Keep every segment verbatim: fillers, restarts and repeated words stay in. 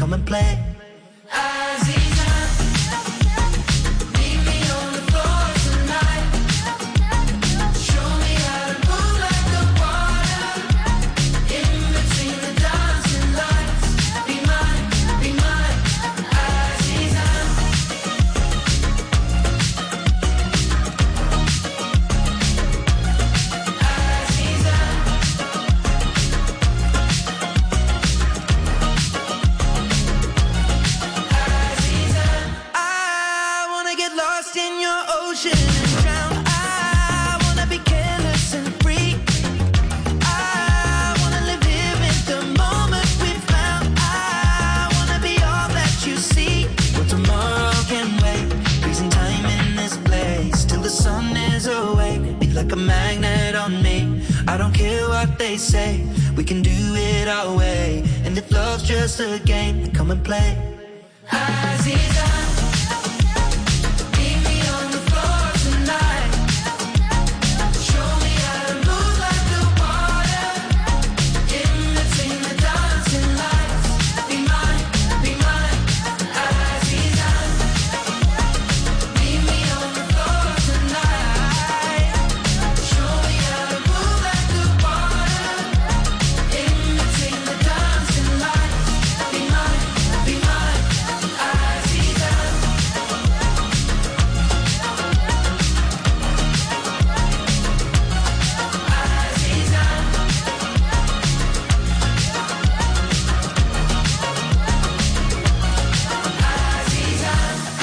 come and play. Like a magnet on me, I don't care what they say, we can do it our way. And if love's just a game, then come and play. Aziza, meet me on the floor tonight. Show me how to move like the water, in between the dancing lights. Be mine, be mine, Aziza. Meet me on the floor tonight. Show me how to move like the water, in between the dancing lights. Be mine, be mine, Aziza. Aziza. Aziza.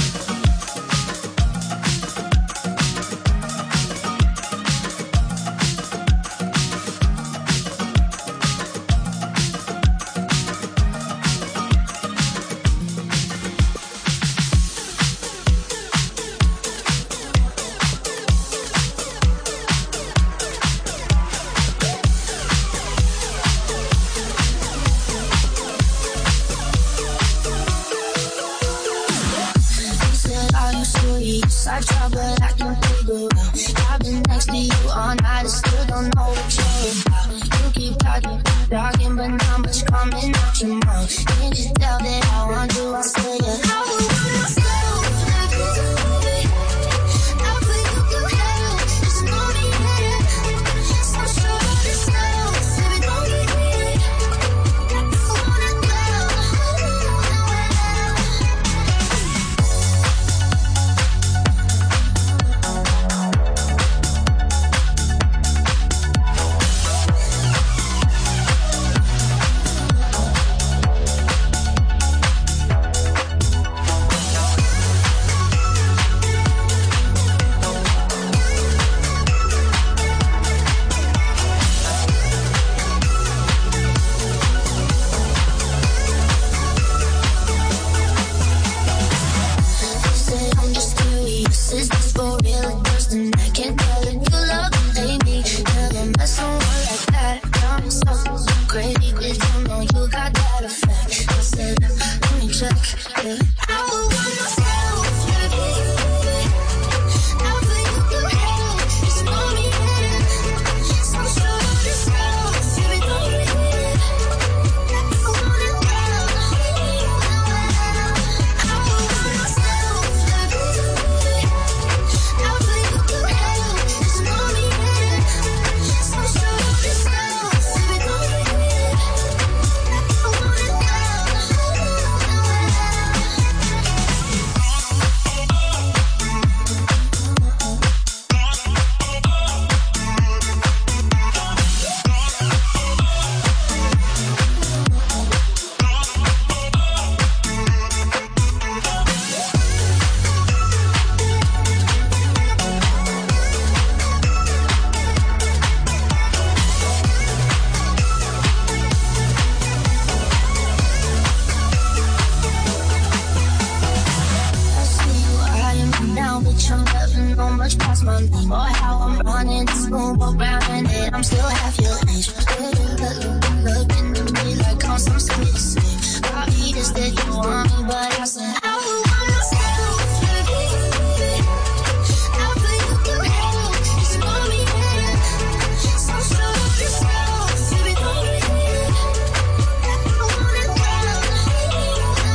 Said all you sweet, I try but I can figure out. I've been next to you all night, I still don't know what you're about. You keep talking, talking, but not much coming out your mouth. Can't you tell that I want you? I say it. I would want myself like this. I put you through hell, just know me better. So sure of yourself, baby, don't get it. I wanna go. Say I'm just curious, is this for real or just an I can't tell if you love and hate me. Never met someone like that. Got me so crazy, cause you know you got that effect. I said, let me check, yeah. I would want myself like this. I'll put you through hell, just know me better. So sure of yourself, baby, don't get it. I wanna go. I would want myself like this. I'll put you through hell, just know me better. So sure of yourself, baby, don't get it. I wanna go. I see you eyeing me down, bitch, I'm never know much past my name or how I'm running this room around and then I'm still half your age. Look, look, looking at me like I'm some sweet sweet. Probably just that you want me, but I said I would want myself like this. I'll put you through hell, just know me better. So sure of yourself, baby, don't get it. I wanna go.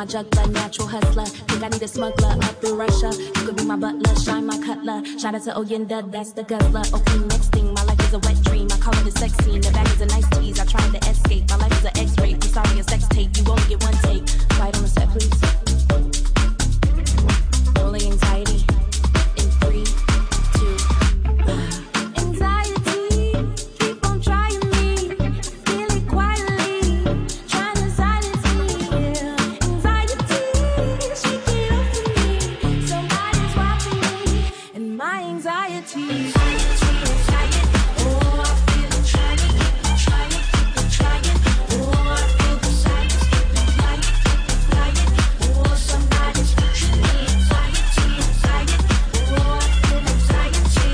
my juggler, natural hustler. Think I need a smuggler up in Russia. You could be my butler, shine my cutler. Shout out to Oyenda, that's the guzzler. Okay, next thing, my life is a wet dream. I call it a sex scene. The bag is a nice tease. I tried to escape. My life is an X-ray. I'm sorry, a sex tape. You only get one take. Right on the set, please. Rolling anxiety in three, two, one. Anxiety, keep on trying me. Feel it quietly, trying to silence me. Anxiety, shake it off for me. Somebody's watching me, and my anxiety. Anxiety, anxiety. Oh, I feel it trying, keep it trying, keep it trying. Oh, I feel the silence, keep it quiet, keep it quiet. Oh, somebody's watching me. Anxiety, anxiety. Oh, I feel anxiety.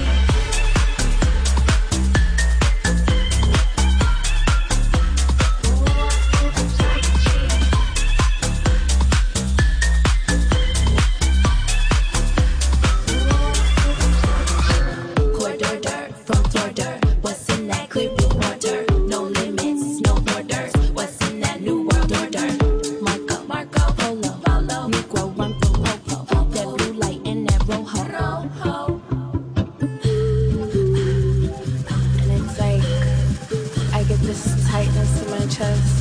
Corridor from Florida. What's in that clear blue water? No limits, no borders. What's in that new world order? Marco, Marco, Polo, Polo, Negro, run from Popo. That blue light in that rojo. Rojo. And it's like I get this tightness in my chest,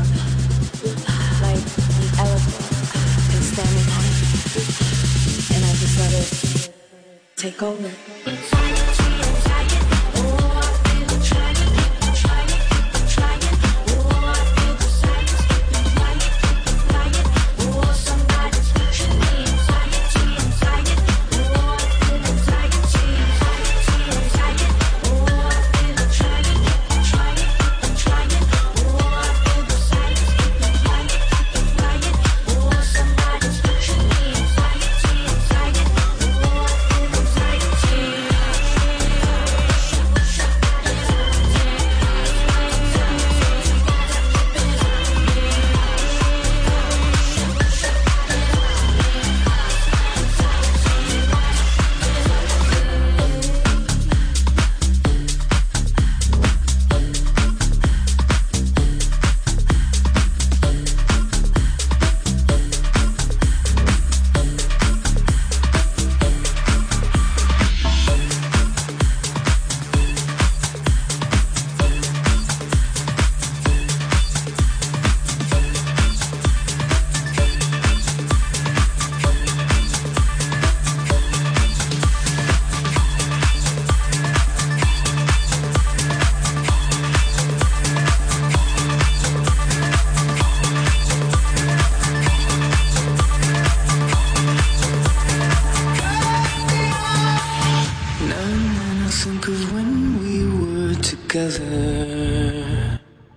like an elephant is standing on it, and I just let it take over. Anxiety, anxiety. Oh, I feel it trying, keep it trying, keep it trying. Oh, I feel the silence, keep it quiet, keep it quiet. Oh, somebody's watching me. Anxiety, anxiety. Oh, I feel anxiety, anxiety, anxiety. Oh, I feel it trying, keep it trying, keep it trying. Oh, I feel the silence, keep it quiet, keep it quiet. Oh, somebody's watching me. Anxiety, anxiety. Oh, I feel anxiety. Now and then I think of when we were together.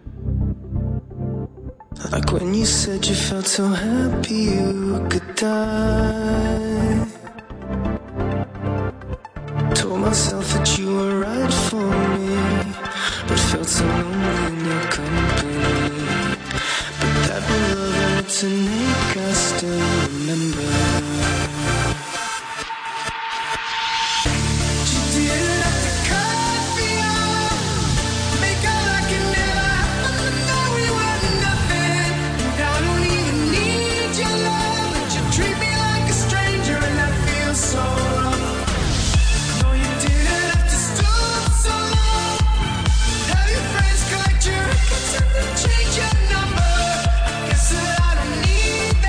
Like when you said you felt so happy you could die. Told myself that you were right for me, but felt so lonely in your company. But that love and its innate, I still remember. Change your number. Guess that I don't need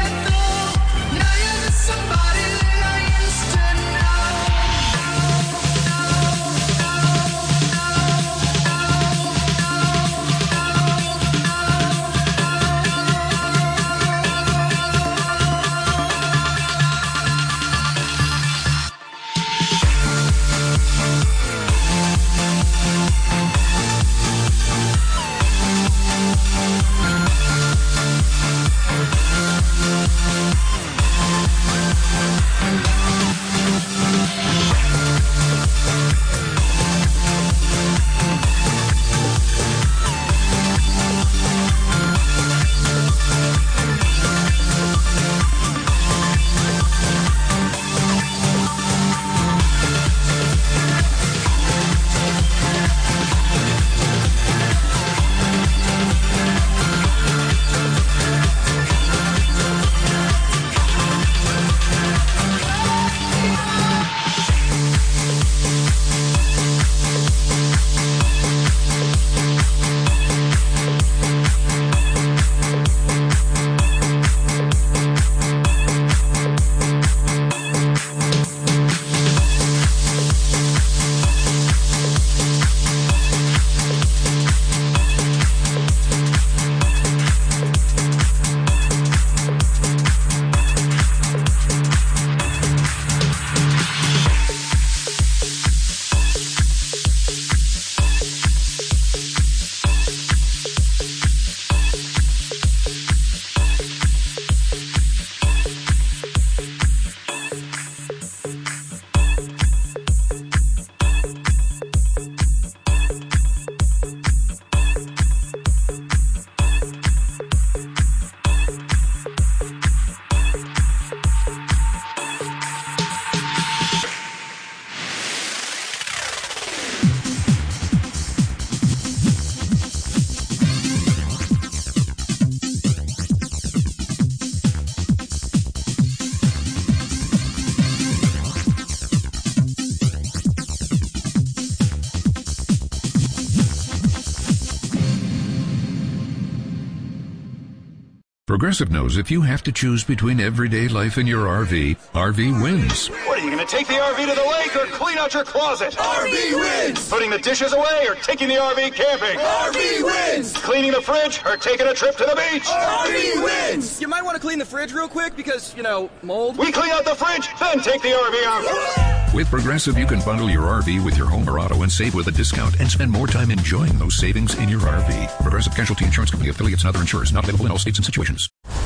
Progressive knows if you have to choose between everyday life and your R V, R V wins. What, are you going to take the R V to the lake or clean out your closet? R V wins! Putting the dishes away or taking the R V camping? R V wins! Cleaning the fridge or taking a trip to the beach? R V wins! You might want to clean the fridge real quick because, you know, mold. We clean out the fridge, then take the R V out. With Progressive, you can bundle your R V with your home or auto and save with a discount and spend more time enjoying those savings in your R V. Progressive Casualty Insurance Company, affiliates, and other insurers. Not available in all states and situations.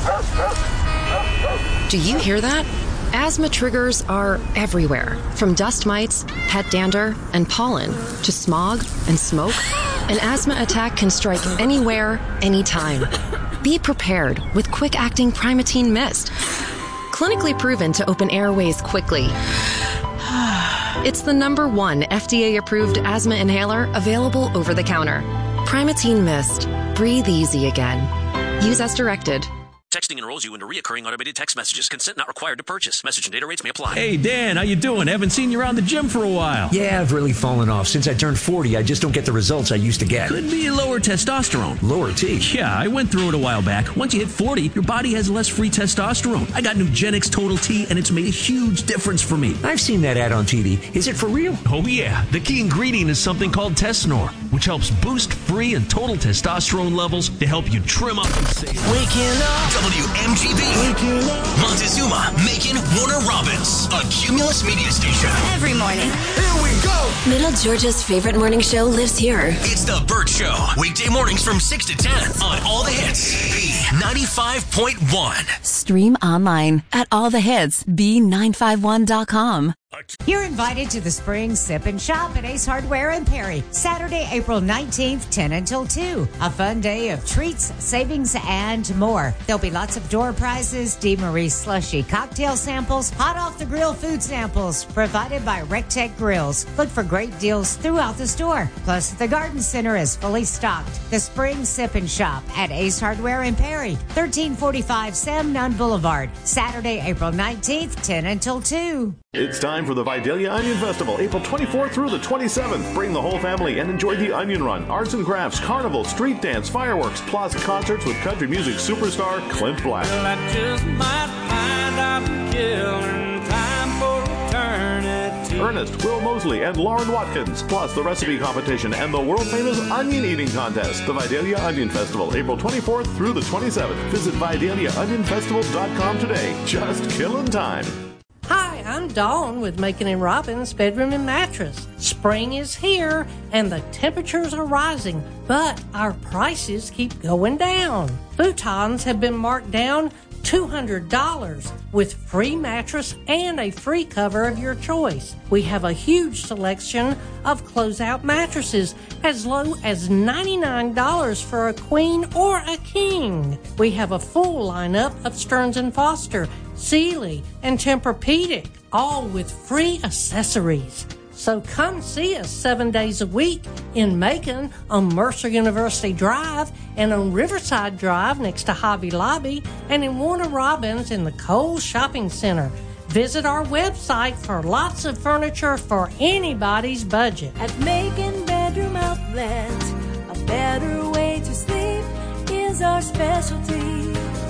Do you hear that? Asthma triggers are everywhere, from dust mites, pet dander, and pollen, to smog and smoke. An asthma attack can strike anywhere, anytime. Be prepared with quick-acting Primatene Mist. Clinically proven to open airways quickly. It's the number one F D A-approved asthma inhaler available over the counter. Primatene Mist. Breathe easy again. Use as directed. Texting enrolls you into reoccurring automated text messages. Consent not required to purchase. Message and data rates may apply. Hey, Dan, how you doing? Haven't seen you around the gym for a while. Yeah, I've really fallen off. Since I turned forty, I just don't get the results I used to get. Could be lower testosterone. Lower T? Yeah, I went through it a while back. Once you hit forty, your body has less free testosterone. I got Nugenix Total T, and it's made a huge difference for me. I've seen that ad on T V. Is it for real? Oh, yeah. The key ingredient is something called Tesnor, which helps boost free and total testosterone levels to help you trim up and save. Waking up. W M G B. Montezuma, Macon, Warner Robins. A Cumulus media station. Every morning. Here we go. Middle Georgia's favorite morning show lives here. It's The Burt Show. Weekday mornings from six to ten on All the Hits. B ninety-five point one. Stream online at all the hits b nine five one dot com. You're invited to the Spring Sip and Shop at Ace Hardware in Perry, Saturday, April nineteenth, ten until two. A fun day of treats, savings, and more. There'll be lots of door prizes, DeMarie slushy cocktail samples, hot off the grill food samples provided by Rectech Grills. Look for great deals throughout the store. Plus, the Garden Center is fully stocked. The Spring Sip and Shop at Ace Hardware in Perry, thirteen forty-five Sam Nunn Boulevard, Saturday, April nineteenth, ten until two. It's time for the Vidalia Onion Festival, April twenty-fourth through the twenty-seventh. Bring the whole family and enjoy the Onion Run, arts and crafts, carnival, street dance, fireworks, plus concerts with country music superstar Clint Black. Well, I just might find I'm killing time for eternity. Ernest, Will Mosley, and Lauren Watkins, plus the recipe competition and the world-famous onion eating contest. The Vidalia Onion Festival, April twenty-fourth through the twenty-seventh. Visit Vidalia Onion Festival dot com today. Just killing time. Hi, I'm Dawn with Macon and Robbins Bedroom and Mattress. Spring is here and the temperatures are rising, but our prices keep going down. Futons have been marked down two hundred dollars with free mattress and a free cover of your choice. We have a huge selection of closeout mattresses as low as ninety-nine dollars for a queen or a king. We have a full lineup of Stearns and Foster, Sealy, and Tempur-Pedic, all with free accessories. So come see us seven days a week in Macon on Mercer University Drive and on Riverside Drive next to Hobby Lobby and in Warner Robins in the Kohl's Shopping Center. Visit our website for lots of furniture for anybody's budget. At Macon Bedroom Outlet, a better way to sleep is our specialty.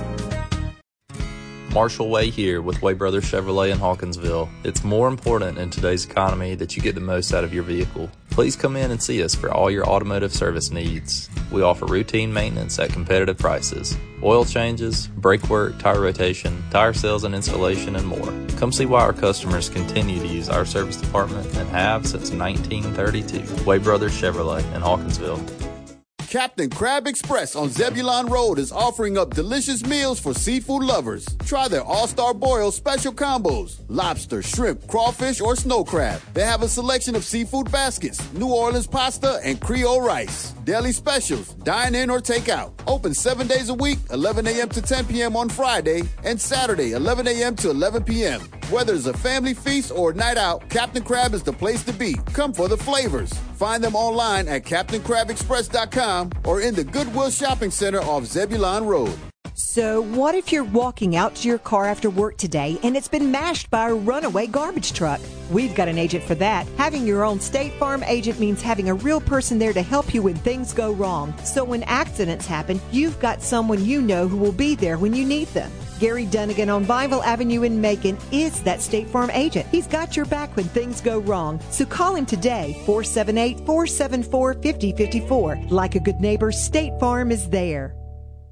Marshall Way here with Way Brothers Chevrolet in Hawkinsville. It's more important in today's economy that you get the most out of your vehicle. Please come in and see us for all your automotive service needs. We offer routine maintenance at competitive prices, oil changes, brake work, tire rotation, tire sales and installation, and more. Come see why our customers continue to use our service department and have since nineteen thirty-two. Way Brothers Chevrolet in Hawkinsville. Captain Crab Express on Zebulon Road is offering up delicious meals for seafood lovers. Try their All-Star Boil special combos. Lobster, shrimp, crawfish, or snow crab. They have a selection of seafood baskets, New Orleans pasta, and Creole rice. Daily specials, dine in or take out. Open seven days a week, eleven a.m. to ten p.m. on Friday, and Saturday, eleven a.m. to eleven p.m. Whether it's a family feast or a night out, Captain Crab is the place to be. Come for the flavors. Find them online at captain crab express dot com or in the Goodwill Shopping Center off Zebulon Road. So what if you're walking out to your car after work today and it's been mashed by a runaway garbage truck? We've got an agent for that. Having your own State Farm agent means having a real person there to help you when things go wrong. So when accidents happen, you've got someone you know who will be there when you need them. Gary Dunnigan on Bible Avenue in Macon is that State Farm agent. He's got your back when things go wrong. So call him today, four seven eight, four seven four, five oh five four. Like a good neighbor, State Farm is there.